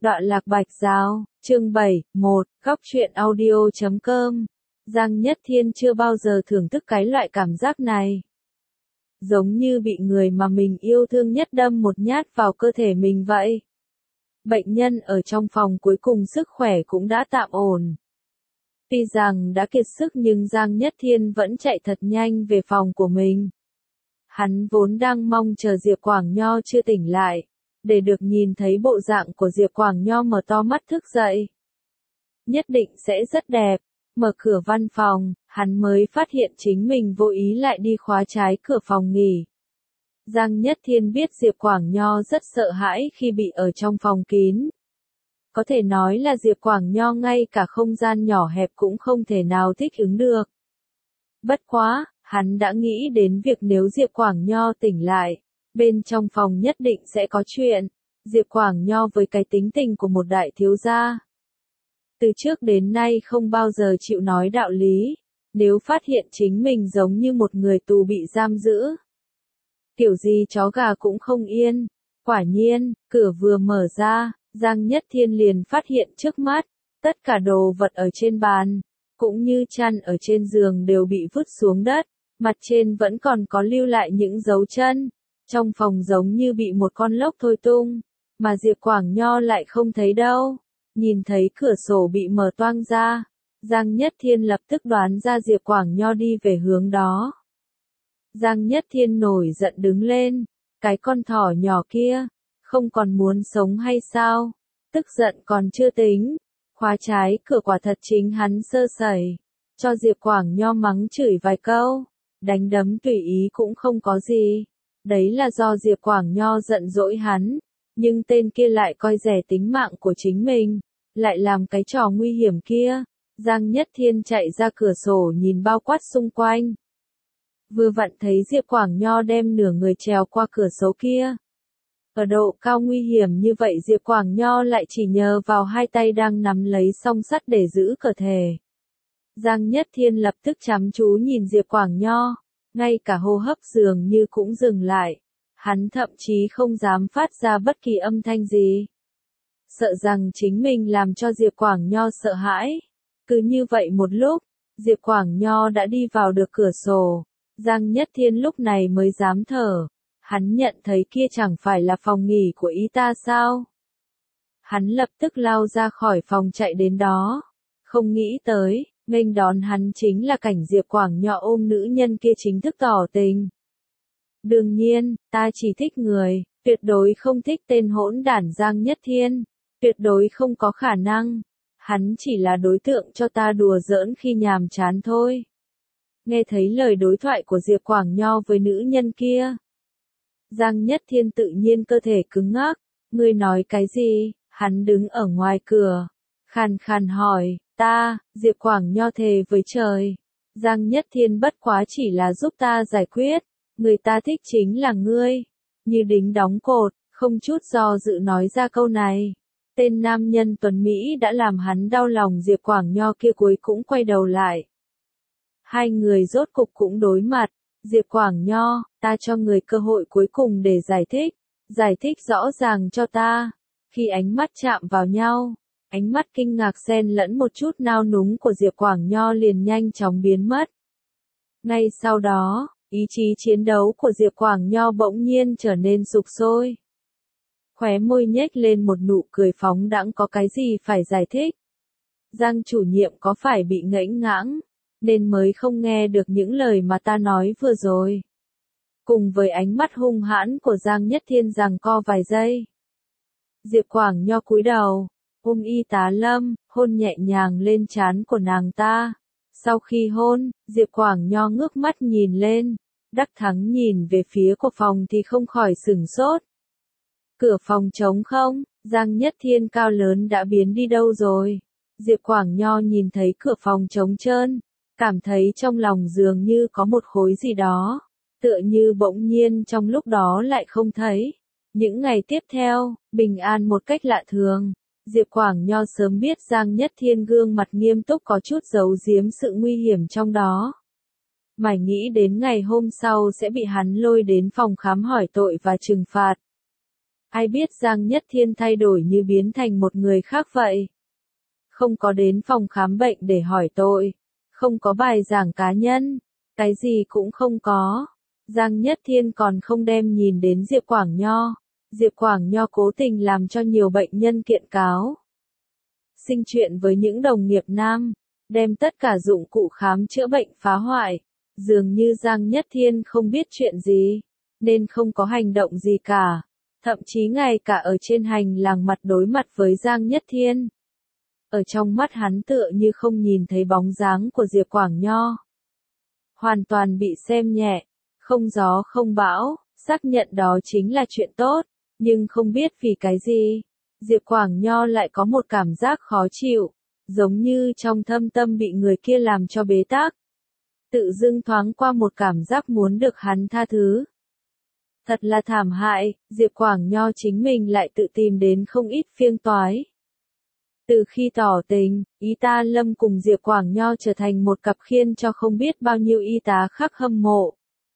Đoạn lạc bạch giao, chương 7, 1, góc truyện audio.com. Giang Nhất Thiên chưa bao giờ thưởng thức cái loại cảm giác này. Giống như bị người mà mình yêu thương nhất đâm một nhát vào cơ thể mình vậy. Bệnh nhân ở trong phòng cuối cùng sức khỏe cũng đã tạm ổn. Tuy rằng đã kiệt sức nhưng Giang Nhất Thiên vẫn chạy thật nhanh về phòng của mình. Hắn vốn đang mong chờ Diệp Quảng Nho chưa tỉnh lại, để được nhìn thấy bộ dạng của Diệp Quảng Nho mở to mắt thức dậy. Nhất định sẽ rất đẹp. Mở cửa văn phòng, hắn mới phát hiện chính mình vô ý lại đi khóa trái cửa phòng nghỉ. Giang Nhất Thiên biết Diệp Quảng Nho rất sợ hãi khi bị ở trong phòng kín. Có thể nói là Diệp Quảng Nho ngay cả không gian nhỏ hẹp cũng không thể nào thích ứng được. Bất quá, hắn đã nghĩ đến việc nếu Diệp Quảng Nho tỉnh lại, bên trong phòng nhất định sẽ có chuyện. Diệp Quảng Nho với cái tính tình của một đại thiếu gia, từ trước đến nay không bao giờ chịu nói đạo lý, nếu phát hiện chính mình giống như một người tù bị giam giữ. Kiểu gì chó gà cũng không yên. Quả nhiên, cửa vừa mở ra, Giang Nhất Thiên liền phát hiện trước mắt, tất cả đồ vật ở trên bàn, cũng như chăn ở trên giường đều bị vứt xuống đất, mặt trên vẫn còn có lưu lại những dấu chân. Trong phòng giống như bị một con lốc thôi tung, mà Diệp Quảng Nho lại không thấy đâu. Nhìn thấy cửa sổ bị mở toang ra, Giang Nhất Thiên lập tức đoán ra Diệp Quảng Nho đi về hướng đó. Giang Nhất Thiên nổi giận đứng lên, cái con thỏ nhỏ kia, không còn muốn sống hay sao? Tức giận còn chưa tính, khóa trái cửa quả thật chính hắn sơ sẩy, cho Diệp Quảng Nho mắng chửi vài câu, đánh đấm tùy ý cũng không có gì. Đấy là do Diệp Quảng Nho giận dỗi hắn. Nhưng tên kia lại coi rẻ tính mạng của chính mình, lại làm cái trò nguy hiểm kia. Giang Nhất Thiên chạy ra cửa sổ nhìn bao quát xung quanh. Vừa vặn thấy Diệp Quảng Nho đem nửa người trèo qua cửa sổ kia. Ở độ cao nguy hiểm như vậy Diệp Quảng Nho lại chỉ nhờ vào hai tay đang nắm lấy song sắt để giữ cơ thể. Giang Nhất Thiên lập tức chăm chú nhìn Diệp Quảng Nho, ngay cả hô hấp dường như cũng dừng lại. Hắn thậm chí không dám phát ra bất kỳ âm thanh gì. Sợ rằng chính mình làm cho Diệp Quảng Nho sợ hãi. Cứ như vậy một lúc, Diệp Quảng Nho đã đi vào được cửa sổ. Giang Nhất Thiên lúc này mới dám thở. Hắn nhận thấy kia chẳng phải là phòng nghỉ của y ta sao? Hắn lập tức lao ra khỏi phòng chạy đến đó. Không nghĩ tới, nghênh đón hắn chính là cảnh Diệp Quảng Nho ôm nữ nhân kia chính thức tỏ tình. Đương nhiên, ta chỉ thích người, tuyệt đối không thích tên hỗn đản Giang Nhất Thiên, tuyệt đối không có khả năng, hắn chỉ là đối tượng cho ta đùa giỡn khi nhàm chán thôi. Nghe thấy lời đối thoại của Diệp Quảng Nho với nữ nhân kia, Giang Nhất Thiên tự nhiên cơ thể cứng ngắc, ngươi nói cái gì? Hắn đứng ở ngoài cửa, khàn khàn hỏi, Diệp Quảng Nho thề với trời, Giang Nhất Thiên bất quá chỉ là giúp ta giải quyết. Người ta thích chính là ngươi. Như đính đóng cột, không chút do dự nói ra câu này. Tên nam nhân tuấn Mỹ đã làm hắn đau lòng Diệp Quảng Nho kia cuối cũng quay đầu lại. Hai người rốt cục cũng đối mặt. Diệp Quảng Nho, ta cho người cơ hội cuối cùng để giải thích rõ ràng cho ta. Khi ánh mắt chạm vào nhau, ánh mắt kinh ngạc xen lẫn một chút nao núng của Diệp Quảng Nho liền nhanh chóng biến mất. Ngay sau đó, ý chí chiến đấu của Diệp Quảng Nho bỗng nhiên trở nên sục sôi. Khóe môi nhếch lên một nụ cười phóng đãng, có cái gì phải giải thích. Giang chủ nhiệm có phải bị ngẫnh ngãng, nên mới không nghe được những lời mà ta nói vừa rồi. Cùng với ánh mắt hung hãn của Giang Nhất Thiên giằng co vài giây. Diệp Quảng Nho cúi đầu, ôm y tá Lâm, hôn nhẹ nhàng lên trán của nàng ta. Sau khi hôn, Diệp Quảng Nho ngước mắt nhìn lên, đắc thắng nhìn về phía của phòng thì không khỏi sửng sốt. Cửa phòng trống không, Giang Nhất Thiên cao lớn đã biến đi đâu rồi? Diệp Quảng Nho nhìn thấy cửa phòng trống trơn, cảm thấy trong lòng dường như có một khối gì đó, tựa như bỗng nhiên trong lúc đó lại không thấy. Những ngày tiếp theo, bình an một cách lạ thường. Diệp Quảng Nho sớm biết Giang Nhất Thiên gương mặt nghiêm túc có chút giấu giếm sự nguy hiểm trong đó. Mải nghĩ đến ngày hôm sau sẽ bị hắn lôi đến phòng khám hỏi tội và trừng phạt. Ai biết Giang Nhất Thiên thay đổi như biến thành một người khác vậy. Không có đến phòng khám bệnh để hỏi tội. Không có bài giảng cá nhân. Cái gì cũng không có. Giang Nhất Thiên còn không đem nhìn đến Diệp Quảng Nho. Diệp Quảng Nho cố tình làm cho nhiều bệnh nhân kiện cáo. Sinh chuyện với những đồng nghiệp nam. Đem tất cả dụng cụ khám chữa bệnh phá hoại. Dường như Giang Nhất Thiên không biết chuyện gì. Nên không có hành động gì cả. Thậm chí ngay cả ở trên hành lang mặt đối mặt với Giang Nhất Thiên. Ở trong mắt hắn tựa như không nhìn thấy bóng dáng của Diệp Quảng Nho. Hoàn toàn bị xem nhẹ, không gió không bão, xác nhận đó chính là chuyện tốt, nhưng không biết vì cái gì. Diệp Quảng Nho lại có một cảm giác khó chịu, giống như trong thâm tâm bị người kia làm cho bế tắc. Tự dưng thoáng qua một cảm giác muốn được hắn tha thứ. Thật là thảm hại, Diệp Quảng Nho chính mình lại tự tìm đến không ít phiêng toái. Từ khi tỏ tình, y tá Lâm cùng Diệp Quảng Nho trở thành một cặp khiên cho không biết bao nhiêu y tá khác hâm mộ.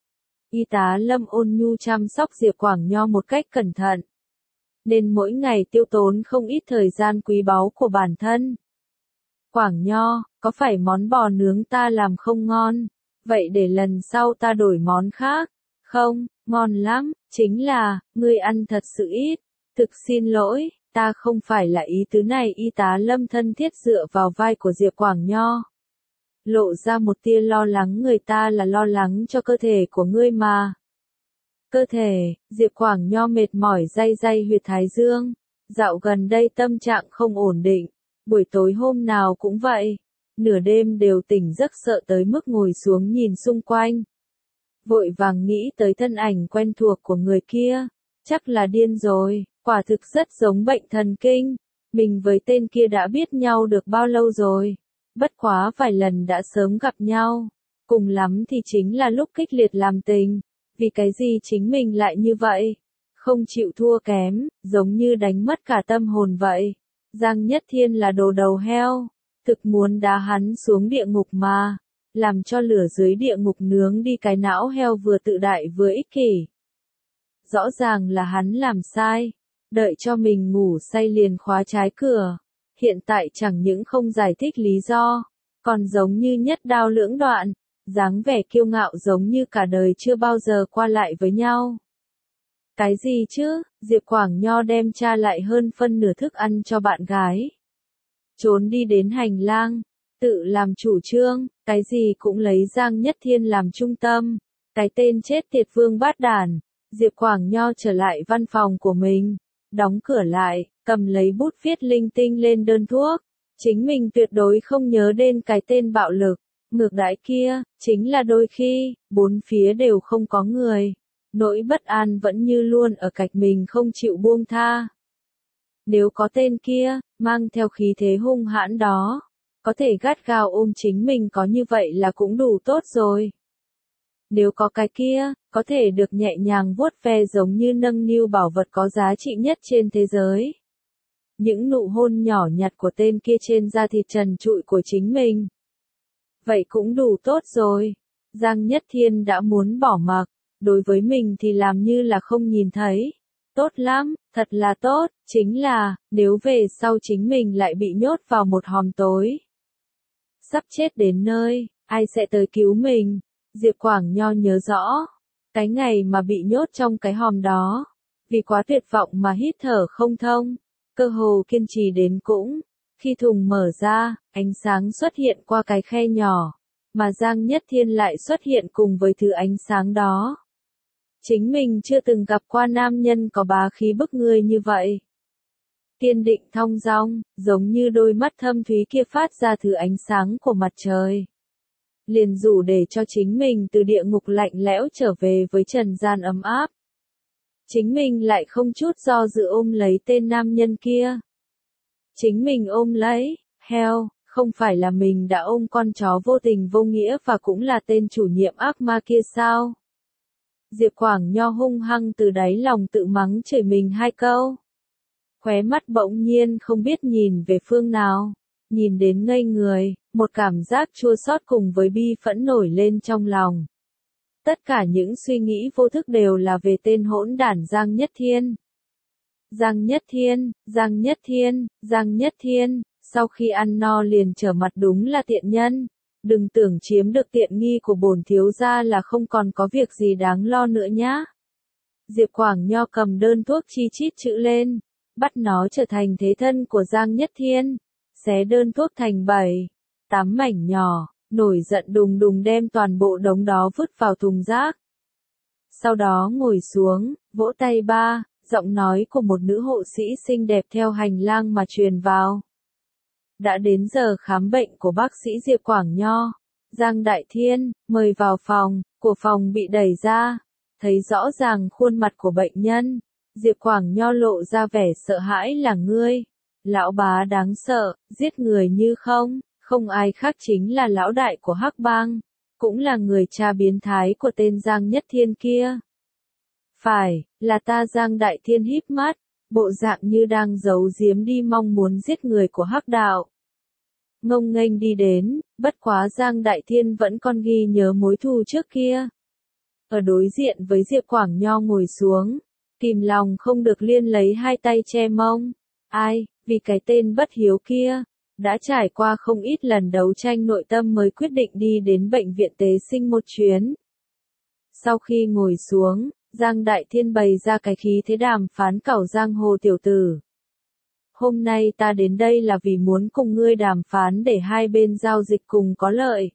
Y tá Lâm ôn nhu chăm sóc Diệp Quảng Nho một cách cẩn thận. Nên mỗi ngày tiêu tốn không ít thời gian quý báu của bản thân. Quảng Nho, có phải món bò nướng ta làm không ngon? Vậy để lần sau ta đổi món khác. Không, ngon lắm, chính là, ngươi ăn thật sự ít. Thực xin lỗi, ta không phải là ý tứ này. Y tá Lâm thân thiết dựa vào vai của Diệp Quảng Nho. Lộ ra một tia lo lắng, người ta là lo lắng cho cơ thể của ngươi mà. Cơ thể, Diệp Quảng Nho mệt mỏi day day huyệt thái dương. Dạo gần đây tâm trạng không ổn định, buổi tối hôm nào cũng vậy. Nửa đêm đều tỉnh giấc sợ tới mức ngồi xuống nhìn xung quanh. Vội vàng nghĩ tới thân ảnh quen thuộc của người kia. Chắc là điên rồi, quả thực rất giống bệnh thần kinh. Mình với tên kia đã biết nhau được bao lâu rồi. Bất quá vài lần đã sớm gặp nhau. Cùng lắm thì chính là lúc kịch liệt làm tình. Vì cái gì chính mình lại như vậy? Không chịu thua kém, giống như đánh mất cả tâm hồn vậy. Giang Nhất Thiên là đồ đầu heo. Thực muốn đá hắn xuống địa ngục mà. Làm cho lửa dưới địa ngục nướng đi cái não heo vừa tự đại vừa ích kỷ. Rõ ràng là hắn làm sai. Đợi cho mình ngủ say liền khóa trái cửa. Hiện tại chẳng những không giải thích lý do. Còn giống như nhất đao lưỡng đoạn. Dáng vẻ kiêu ngạo giống như cả đời chưa bao giờ qua lại với nhau. Cái gì chứ, Diệp Quảng Nho đem tra lại hơn phân nửa thức ăn cho bạn gái. Trốn đi đến hành lang, tự làm chủ trương, cái gì cũng lấy Giang Nhất Thiên làm trung tâm. Cái tên chết tiệt vương bát đản. Diệp Quảng Nho trở lại văn phòng của mình, đóng cửa lại, cầm lấy bút viết linh tinh lên đơn thuốc. Chính mình tuyệt đối không nhớ đến cái tên bạo lực, ngược đãi kia, chính là đôi khi, bốn phía đều không có người. Nỗi bất an vẫn như luôn ở cạnh mình không chịu buông tha. Nếu có tên kia, mang theo khí thế hung hãn đó, có thể gắt gao ôm chính mình có như vậy là cũng đủ tốt rồi. Nếu có cái kia, có thể được nhẹ nhàng vuốt ve giống như nâng niu bảo vật có giá trị nhất trên thế giới. Những nụ hôn nhỏ nhặt của tên kia trên da thịt trần trụi của chính mình. Vậy cũng đủ tốt rồi. Giang Nhất Thiên đã muốn bỏ mặc, đối với mình thì làm như là không nhìn thấy. Tốt lắm, thật là tốt, chính là, nếu về sau chính mình lại bị nhốt vào một hòm tối. Sắp chết đến nơi, ai sẽ tới cứu mình? Diệp Quảng Nho nhớ rõ, cái ngày mà bị nhốt trong cái hòm đó, vì quá tuyệt vọng mà hít thở không thông, cơ hồ kiên trì đến cũng, khi thùng mở ra, ánh sáng xuất hiện qua cái khe nhỏ, mà Giang Nhất Thiên lại xuất hiện cùng với thứ ánh sáng đó. Chính mình chưa từng gặp qua nam nhân có bá khí bức người như vậy. Kiên định thong dong, giống như đôi mắt thâm thúy kia phát ra thứ ánh sáng của mặt trời. Liền rủ để cho chính mình từ địa ngục lạnh lẽo trở về với trần gian ấm áp. Chính mình lại không chút do dự ôm lấy tên nam nhân kia. Chính mình ôm lấy, heo, không phải là mình đã ôm con chó vô tình vô nghĩa và cũng là tên chủ nhiệm ác ma kia sao? Diệp Quảng Nho hung hăng từ đáy lòng tự mắng chửi mình hai câu. Khóe mắt bỗng nhiên không biết nhìn về phương nào. Nhìn đến ngây người, một cảm giác chua xót cùng với bi phẫn nổi lên trong lòng. Tất cả những suy nghĩ vô thức đều là về tên hỗn đản Giang Nhất Thiên. Giang Nhất Thiên, Giang Nhất Thiên, Giang Nhất Thiên, sau khi ăn no liền trở mặt đúng là tiện nhân. Đừng tưởng chiếm được tiện nghi của bổn thiếu gia là không còn có việc gì đáng lo nữa nhá. Diệp Quảng Nho cầm đơn thuốc chi chít chữ lên, bắt nó trở thành thế thân của Giang Nhất Thiên, xé đơn thuốc thành 7, 8 mảnh nhỏ, nổi giận đùng đùng đem toàn bộ đống đó vứt vào thùng rác. Sau đó ngồi xuống, vỗ tay ba, giọng nói của một nữ hộ sĩ xinh đẹp theo hành lang mà truyền vào. Đã đến giờ khám bệnh của bác sĩ Diệp Quảng Nho. Giang Đại Thiên, mời vào phòng, của phòng bị đẩy ra. Thấy rõ ràng khuôn mặt của bệnh nhân. Diệp Quảng Nho lộ ra vẻ sợ hãi là ngươi. Lão bá đáng sợ, giết người như không ai khác chính là lão đại của Hắc Bang. Cũng là người cha biến thái của tên Giang Nhất Thiên kia. Phải, là ta. Giang Đại Thiên híp mắt, bộ dạng như đang giấu giếm đi mong muốn giết người của Hắc đạo. Ngông nghênh đi đến, bất quá Giang Đại Thiên vẫn còn ghi nhớ mối thù trước kia. Ở đối diện với Diệp Quảng Nho ngồi xuống, kìm lòng không được liên lấy hai tay che mông. Ai, vì cái tên bất hiếu kia, đã trải qua không ít lần đấu tranh nội tâm mới quyết định đi đến bệnh viện tế sinh một chuyến. Sau khi ngồi xuống, Giang Đại Thiên bày ra cái khí thế đàm phán cẩu giang hồ tiểu tử. Hôm nay ta đến đây là vì muốn cùng ngươi đàm phán để hai bên giao dịch cùng có lợi.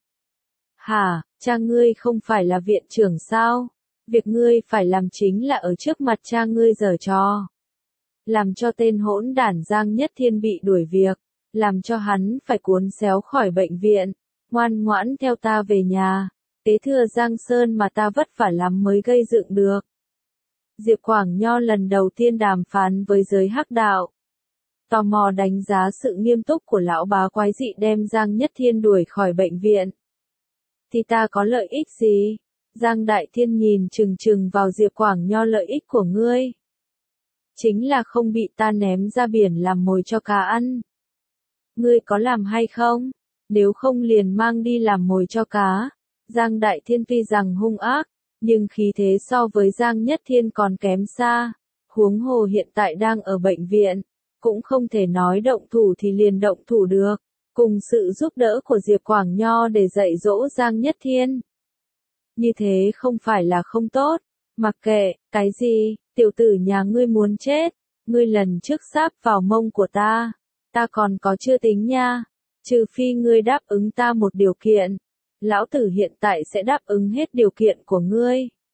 Hả, cha ngươi không phải là viện trưởng sao? Việc ngươi phải làm chính là ở trước mặt cha ngươi giở trò. Làm cho tên hỗn đản Giang Nhất Thiên bị đuổi việc. Làm cho hắn phải cuốn xéo khỏi bệnh viện. Ngoan ngoãn theo ta về nhà. Kế thừa Giang Sơn mà ta vất vả lắm mới gây dựng được. Diệp Quảng Nho lần đầu tiên đàm phán với giới Hắc đạo. Tò mò đánh giá sự nghiêm túc của lão bá quái dị đem Giang Nhất Thiên đuổi khỏi bệnh viện. Thì ta có lợi ích gì? Giang Đại Thiên nhìn chừng chừng vào Diệp Quảng Nho. Lợi ích của ngươi chính là không bị ta ném ra biển làm mồi cho cá ăn. Ngươi có làm hay không? Nếu không liền mang đi làm mồi cho cá. Giang Đại Thiên tuy rằng hung ác, nhưng khí thế so với Giang Nhất Thiên còn kém xa. Huống hồ hiện tại đang ở bệnh viện, cũng không thể nói động thủ thì liền động thủ được. Cùng sự giúp đỡ của Diệp Quảng Nho để dạy dỗ Giang Nhất Thiên. Như thế không phải là không tốt. Mặc kệ, cái gì, tiểu tử nhà ngươi muốn chết. Ngươi lần trước sáp vào mông của ta. Ta còn có chưa tính nha. Trừ phi ngươi đáp ứng ta một điều kiện. Lão tử hiện tại sẽ đáp ứng hết điều kiện của ngươi.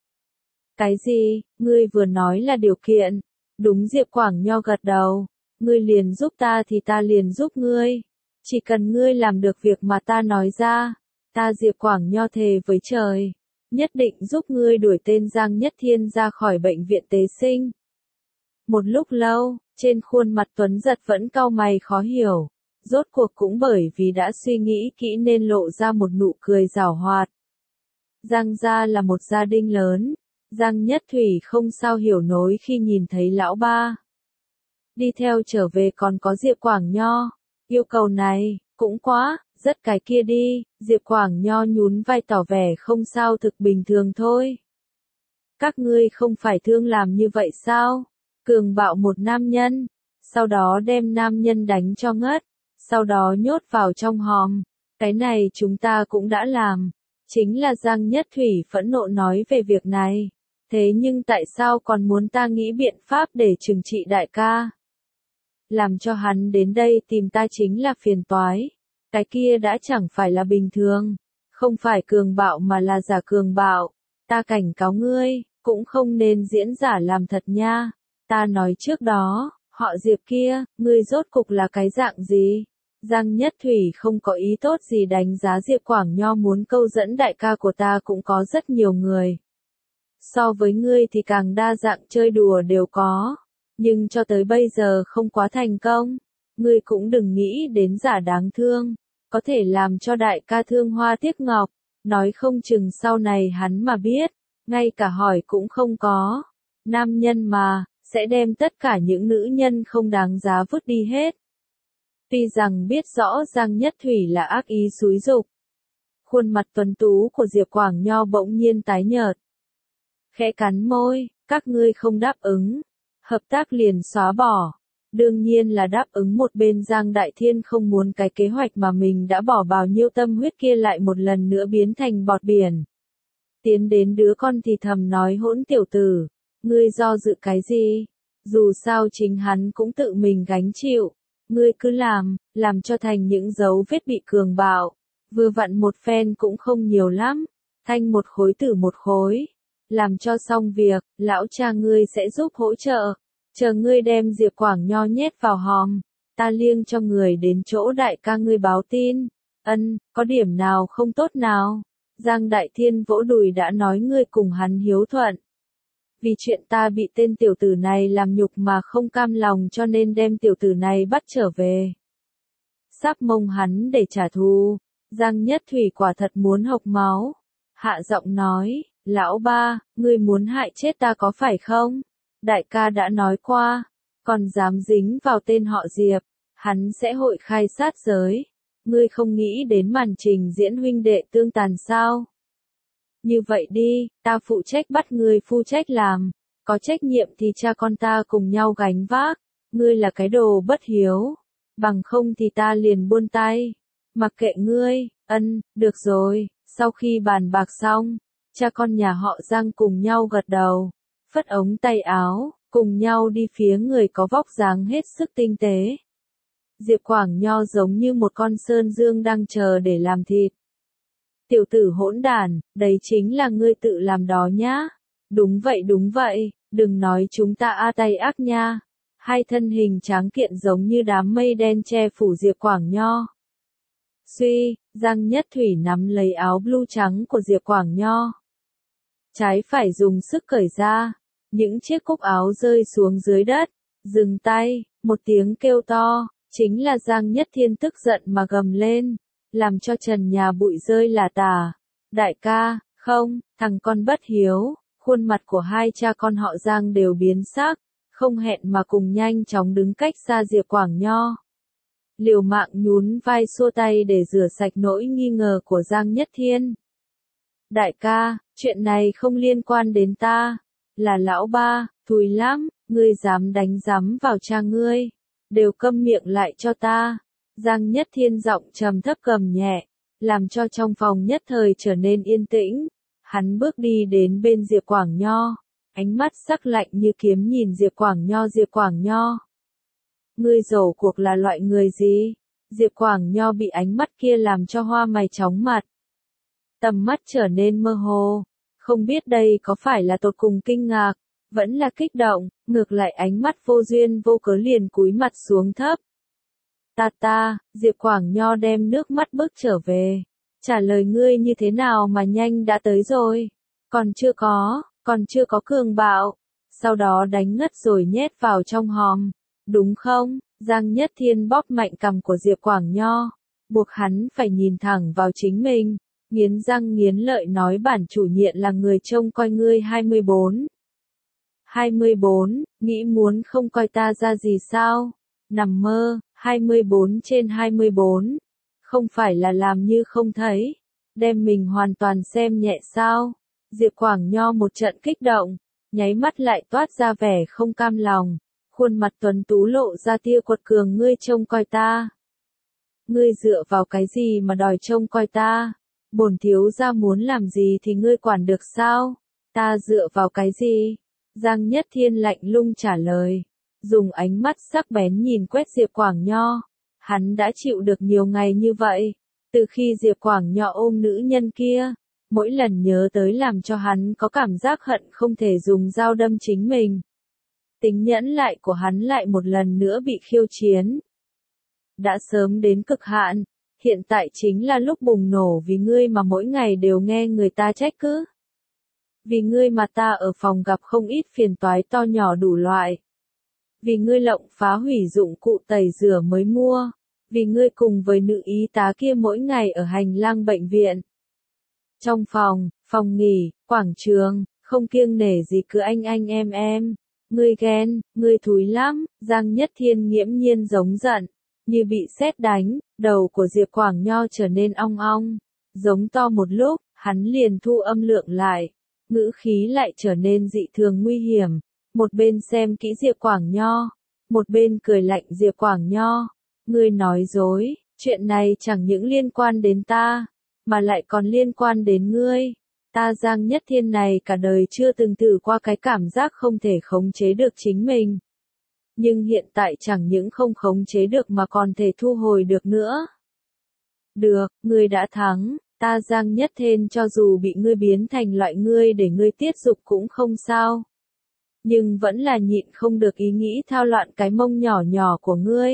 Cái gì, ngươi vừa nói là điều kiện. Đúng. Diệp Quảng Nho gật đầu. Ngươi liền giúp ta thì ta liền giúp ngươi. Chỉ cần ngươi làm được việc mà ta nói ra. Ta Diệp Quảng Nho thề với trời. Nhất định giúp ngươi đuổi tên Giang Nhất Thiên ra khỏi bệnh viện tế sinh. Một lúc lâu, trên khuôn mặt Tuấn Giật vẫn cau mày khó hiểu. Rốt cuộc cũng bởi vì đã suy nghĩ kỹ nên lộ ra một nụ cười giảo hoạt. Giang gia là một gia đình lớn. Giang Nhất Thủy không sao hiểu nổi khi nhìn thấy lão ba. Đi theo trở về còn có Diệp Quảng Nho. Yêu cầu này, cũng quá, rất cái kia đi. Diệp Quảng Nho nhún vai tỏ vẻ không sao, thực bình thường thôi. Các ngươi không phải thương làm như vậy sao? Cường bạo một nam nhân, sau đó đem nam nhân đánh cho ngất, sau đó nhốt vào trong hòm. Cái này chúng ta cũng đã làm. Chính là Giang Nhất Thủy phẫn nộ nói về việc này. Thế nhưng tại sao còn muốn ta nghĩ biện pháp để trừng trị đại ca? Làm cho hắn đến đây tìm ta chính là phiền toái. Cái kia đã chẳng phải là bình thường. Không phải cường bạo mà là giả cường bạo. Ta cảnh cáo ngươi, cũng không nên diễn giả làm thật nha. Ta nói trước đó, họ Diệp kia, ngươi rốt cục là cái dạng gì? Giang Nhất Thủy không có ý tốt gì đánh giá Diệp Quảng Nho muốn câu dẫn đại ca của ta cũng có rất nhiều người. So với ngươi thì càng đa dạng chơi đùa đều có. Nhưng cho tới bây giờ không quá thành công. Ngươi cũng đừng nghĩ đến giả đáng thương. Có thể làm cho đại ca thương hoa tiếc ngọc. Nói không chừng sau này hắn mà biết. Ngay cả hỏi cũng không có. Nam nhân mà, sẽ đem tất cả những nữ nhân không đáng giá vứt đi hết. Tuy rằng biết rõ Giang Nhất Thủy là ác ý xúi giục. Khuôn mặt tuấn tú của Diệp Quảng Nho bỗng nhiên tái nhợt. Khẽ cắn môi, các ngươi không đáp ứng. Hợp tác liền xóa bỏ. Đương nhiên là đáp ứng một bên Giang Đại Thiên không muốn cái kế hoạch mà mình đã bỏ bao nhiêu tâm huyết kia lại một lần nữa biến thành bọt biển. Tiến đến đứa con thì thầm nói hỗn tiểu tử, ngươi do dự cái gì? Dù sao chính hắn cũng tự mình gánh chịu. Ngươi cứ làm cho thành những dấu vết bị cường bạo. Vừa vặn một phen cũng không nhiều lắm. Thanh một khối tử một khối. Làm cho xong việc, lão cha ngươi sẽ giúp hỗ trợ. Chờ ngươi đem Diệp Quảng Nho nhét vào hòm. Ta liêng cho người đến chỗ đại ca ngươi báo tin. Có điểm nào không tốt nào? Giang Đại Thiên vỗ đùi đã nói ngươi cùng hắn hiếu thuận. Vì chuyện ta bị tên tiểu tử này làm nhục mà không cam lòng cho nên đem tiểu tử này bắt trở về. Sắp mông hắn để trả thù. Giang Nhất Thủy quả thật muốn hộc máu. Hạ giọng nói, lão ba, ngươi muốn hại chết ta có phải không? Đại ca đã nói qua, còn dám dính vào tên họ Diệp, hắn sẽ hội khai sát giới. Ngươi không nghĩ đến màn trình diễn huynh đệ tương tàn sao? Như vậy đi, ta phụ trách bắt ngươi phụ trách làm, có trách nhiệm thì cha con ta cùng nhau gánh vác, ngươi là cái đồ bất hiếu, bằng không thì ta liền buông tay, mặc kệ ngươi, được rồi, sau khi bàn bạc xong, cha con nhà họ Giang cùng nhau gật đầu, phất ống tay áo, cùng nhau đi phía người có vóc dáng hết sức tinh tế. Diệp Quảng Nho giống như một con sơn dương đang chờ để làm thịt. Tiểu tử hỗn đản, đấy chính là ngươi tự làm đó nhá. Đúng vậy, đừng nói chúng ta tay ác nha. Hai thân hình tráng kiện giống như đám mây đen che phủ Diệp Quảng Nho. Suy, Giang Nhất Thủy nắm lấy áo blue trắng của Diệp Quảng Nho. Trái phải dùng sức cởi ra, những chiếc cúc áo rơi xuống dưới đất. Dừng tay, một tiếng kêu to, chính là Giang Nhất Thiên tức giận mà gầm lên. Làm cho trần nhà bụi rơi là tả. Đại ca, không, thằng con bất hiếu, khuôn mặt của hai cha con họ Giang đều biến sắc, không hẹn mà cùng nhanh chóng đứng cách xa Diệp Quảng Nho. Liều mạng nhún vai xua tay để rửa sạch nỗi nghi ngờ của Giang Nhất Thiên. Đại ca, chuyện này không liên quan đến ta, là lão ba, thùi lắm, ngươi dám đánh rắm vào cha ngươi, đều câm miệng lại cho ta. Giang Nhất Thiên giọng trầm thấp gầm nhẹ, làm cho trong phòng nhất thời trở nên yên tĩnh. Hắn bước đi đến bên Diệp Quảng Nho, ánh mắt sắc lạnh như kiếm nhìn Diệp Quảng Nho. Ngươi rổ cuộc là loại người gì? Diệp Quảng Nho bị ánh mắt kia làm cho hoa mày chóng mặt. Tầm mắt trở nên mơ hồ, không biết đây có phải là tột cùng kinh ngạc, vẫn là kích động, ngược lại ánh mắt vô duyên vô cớ liền cúi mặt xuống thấp. Diệp Quảng Nho đem nước mắt bước trở về. Trả lời ngươi như thế nào mà nhanh đã tới rồi? Còn chưa có cường bạo. Sau đó đánh ngất rồi nhét vào trong hòm. Đúng không? Giang Nhất Thiên bóp mạnh cằm của Diệp Quảng Nho. Buộc hắn phải nhìn thẳng vào chính mình. Nghiến răng nghiến lợi nói bản chủ nhiệm là người trông coi ngươi 24. 24, nghĩ muốn không coi ta ra gì sao? Nằm mơ. 24/24, không phải là làm như không thấy, đem mình hoàn toàn xem nhẹ sao? Diệp Quảng Nho một trận kích động, nháy mắt lại toát ra vẻ không cam lòng, khuôn mặt tuấn tú lộ ra tia quật cường. Ngươi trông coi ta? Ngươi dựa vào cái gì mà đòi trông coi ta? Bổn thiếu gia muốn làm gì thì ngươi quản được sao? Ta dựa vào cái gì? Giang Nhất Thiên lạnh lùng trả lời. Dùng ánh mắt sắc bén nhìn quét Diệp Quảng Nho. Hắn đã chịu được nhiều ngày như vậy. Từ khi Diệp Quảng Nho ôm nữ nhân kia, mỗi lần nhớ tới làm cho hắn có cảm giác hận không thể dùng dao đâm chính mình. Tính nhẫn lại của hắn lại một lần nữa bị khiêu chiến. Đã sớm đến cực hạn, hiện tại chính là lúc bùng nổ vì ngươi mà mỗi ngày đều nghe người ta trách cứ. Vì ngươi mà ta ở phòng gặp không ít phiền toái to nhỏ đủ loại. Vì ngươi lộng phá hủy dụng cụ tẩy rửa mới mua. Vì ngươi cùng với nữ y tá kia mỗi ngày ở hành lang bệnh viện. Trong phòng nghỉ, quảng trường, không kiêng nể gì cứ anh em. Ngươi ghen, ngươi thúi lắm. Giang Nhất Thiên nghiễm nhiên giống giận, như bị sét đánh, đầu của Diệp Quảng Nho trở nên ong ong, giống to một lúc, hắn liền thu âm lượng lại, ngữ khí lại trở nên dị thường nguy hiểm. một bên xem kỹ Diệp Quảng Nho, một bên cười lạnh Diệp Quảng Nho. Ngươi nói dối, chuyện này chẳng những liên quan đến ta, mà lại còn liên quan đến ngươi. Ta Giang Nhất Thiên này cả đời chưa từng thử qua cái cảm giác không thể khống chế được chính mình. Nhưng hiện tại chẳng những không khống chế được mà còn thể thu hồi được nữa. Được, ngươi đã thắng, ta Giang Nhất Thiên cho dù bị ngươi biến thành loại ngươi để ngươi tiết dục cũng không sao. Nhưng vẫn là nhịn không được ý nghĩ thao loạn cái mông nhỏ nhỏ của ngươi.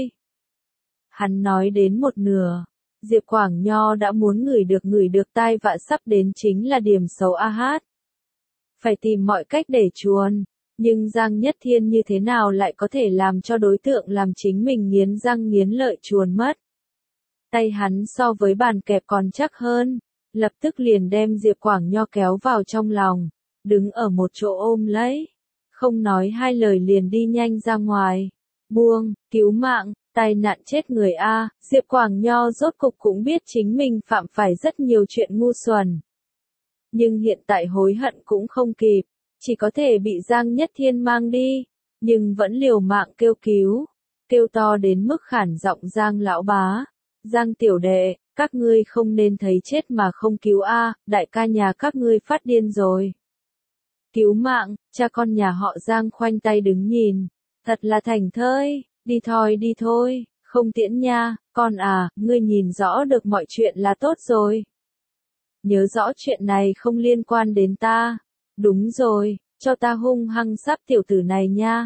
Hắn nói đến một nửa, Diệp Quảng Nho đã muốn ngửi được tai vạ sắp đến chính là điểm xấu a hát. Phải tìm mọi cách để chuồn, nhưng Giang Nhất Thiên như thế nào lại có thể làm cho đối tượng làm chính mình nghiến răng nghiến lợi chuồn mất. Tay hắn so với bàn kẹp còn chắc hơn, lập tức liền đem Diệp Quảng Nho kéo vào trong lòng, đứng ở một chỗ ôm lấy, không nói hai lời liền đi nhanh ra ngoài. Buông, cứu mạng, tai nạn chết người a. Diệp Quảng Nho rốt cục cũng biết chính mình phạm phải rất nhiều chuyện ngu xuẩn. Nhưng hiện tại hối hận cũng không kịp, chỉ có thể bị Giang Nhất Thiên mang đi, nhưng vẫn liều mạng kêu cứu, kêu to đến mức khản giọng Giang lão bá, Giang tiểu đệ, các ngươi không nên thấy chết mà không cứu a, đại ca nhà các ngươi phát điên rồi. Cứu mạng, cha con nhà họ Giang khoanh tay đứng nhìn, thật là thành thơi, đi thôi, không tiễn nha, con à, ngươi nhìn rõ được mọi chuyện là tốt rồi. Nhớ rõ chuyện này không liên quan đến ta, đúng rồi, cho ta hung hăng sáp tiểu tử này nha.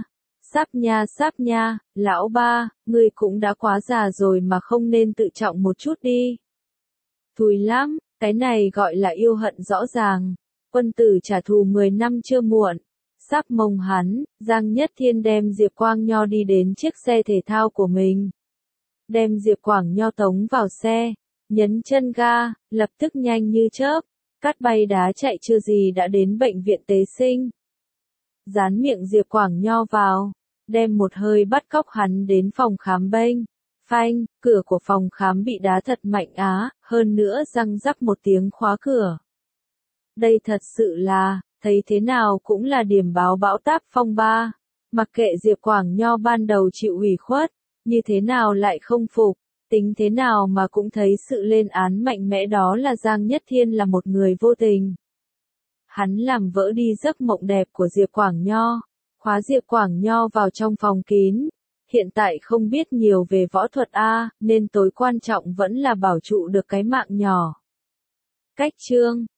Sáp nha, lão ba, ngươi cũng đã quá già rồi mà không nên tự trọng một chút đi. Thùi lắm, cái này gọi là yêu hận rõ ràng, quân tử trả thù 10 năm chưa muộn. Sắp mông hắn, Giang Nhất Thiên đem Diệp Quảng Nho đi đến chiếc xe thể thao của mình. Đem Diệp Quảng Nho tống vào xe, nhấn chân ga, lập tức nhanh như chớp, cát bay đá chạy chưa gì đã đến bệnh viện tế sinh. Dán miệng Diệp Quảng Nho vào, đem một hơi bắt cóc hắn đến phòng khám bệnh. Phanh, cửa của phòng khám bị đá thật mạnh á, hơn nữa răng rắc một tiếng khóa cửa. Đây thật sự là, thấy thế nào cũng là điểm báo bão táp phong ba. Mặc kệ Diệp Quảng Nho ban đầu chịu ủy khuất, như thế nào lại không phục, tính thế nào mà cũng thấy sự lên án mạnh mẽ đó là Giang Nhất Thiên là một người vô tình. Hắn làm vỡ đi giấc mộng đẹp của Diệp Quảng Nho, khóa Diệp Quảng Nho vào trong phòng kín. Hiện tại không biết nhiều về võ thuật A, nên tối quan trọng vẫn là bảo trụ được cái mạng nhỏ. Cách chương